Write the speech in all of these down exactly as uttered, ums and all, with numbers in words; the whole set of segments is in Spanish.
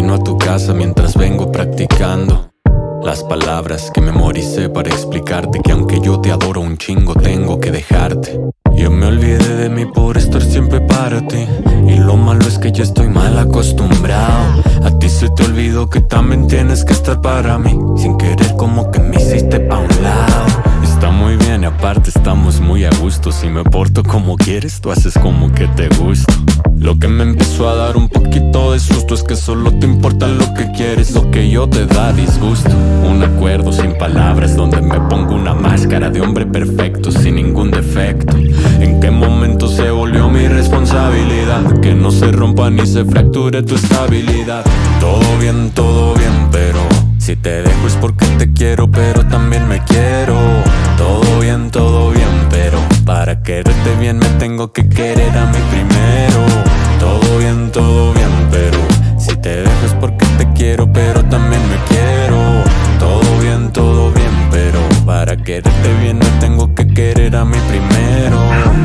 camino a tu casa mientras vengo practicando las palabras que memoricé para explicarte que aunque yo te adoro un chingo tengo que dejarte. Yo me olvidé de mí por estar siempre para ti, y lo malo es que ya estoy mal acostumbrado. A ti se te olvidó que también tienes que estar para mí. Sin querer como que me hiciste pa' un lado. Está muy bien y aparte estamos muy a gusto. Si me porto como quieres, tú haces como que te gusto. Lo que me empezó a dar un poquito de susto es que solo te importa lo que quieres, lo que yo te da disgusto. Un acuerdo sin palabras donde me pongo una máscara de hombre perfecto sin ningún defecto. ¿En qué momento se volvió mi responsabilidad que no se rompa ni se fracture tu estabilidad? Todo bien, todo bien, pero si te dejo es porque te quiero, pero también me quiero. Todo bien, todo bien, pero para quererte bien me tengo que querer a mí primero. Todo bien, todo bien, pero si te dejo es porque te quiero, pero también me quiero. Todo bien, todo bien, pero para quererte bien me tengo que querer a mí primero.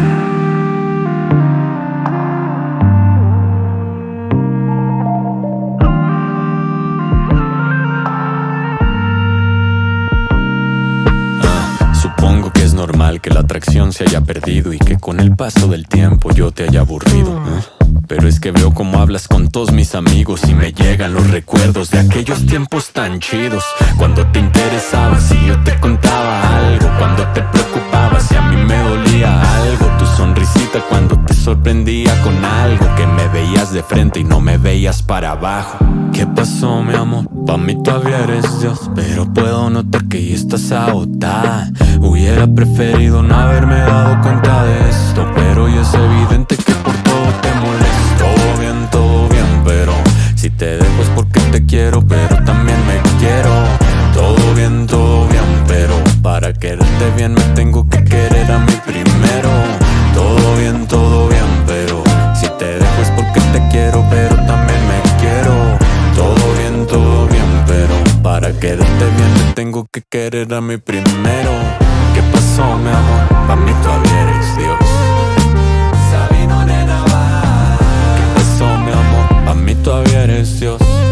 Supongo que es normal que la atracción se haya perdido y que con el paso del tiempo yo te haya aburrido, ¿eh? Pero es que veo cómo hablas con todos mis amigos y me llegan los recuerdos de aquellos tiempos tan chidos. Cuando te interesaba si yo te contaba algo, cuando te preocupaba si a mí me dolía algo, tu sonrisita cuando te sorprendía con algo, que me veías de frente y no me veías para abajo. ¿Qué pasó, mi amor? Pa' mí todavía eres Dios, pero puedo notar que ya estás agotada. Hubiera preferido no haberme dado cuenta de esto, pero ya es evidente que por todo te molesto. Todo bien, todo bien, pero si te dejo es porque te quiero, pero también me quiero. Todo bien, todo bien, pero para quererte bien me tengo que querer a mí primero. Todo bien, todo bien, pero si te dejo es porque te quiero, pero también me quiero. Todo bien, todo bien, pero para quererte bien me tengo que querer a mí primero. ¿Qué pasó, mi amor? Pa' mí todavía eres Dios. Sabino, nena, va. ¿Qué pasó, mi amor? Pa' mí todavía eres Dios.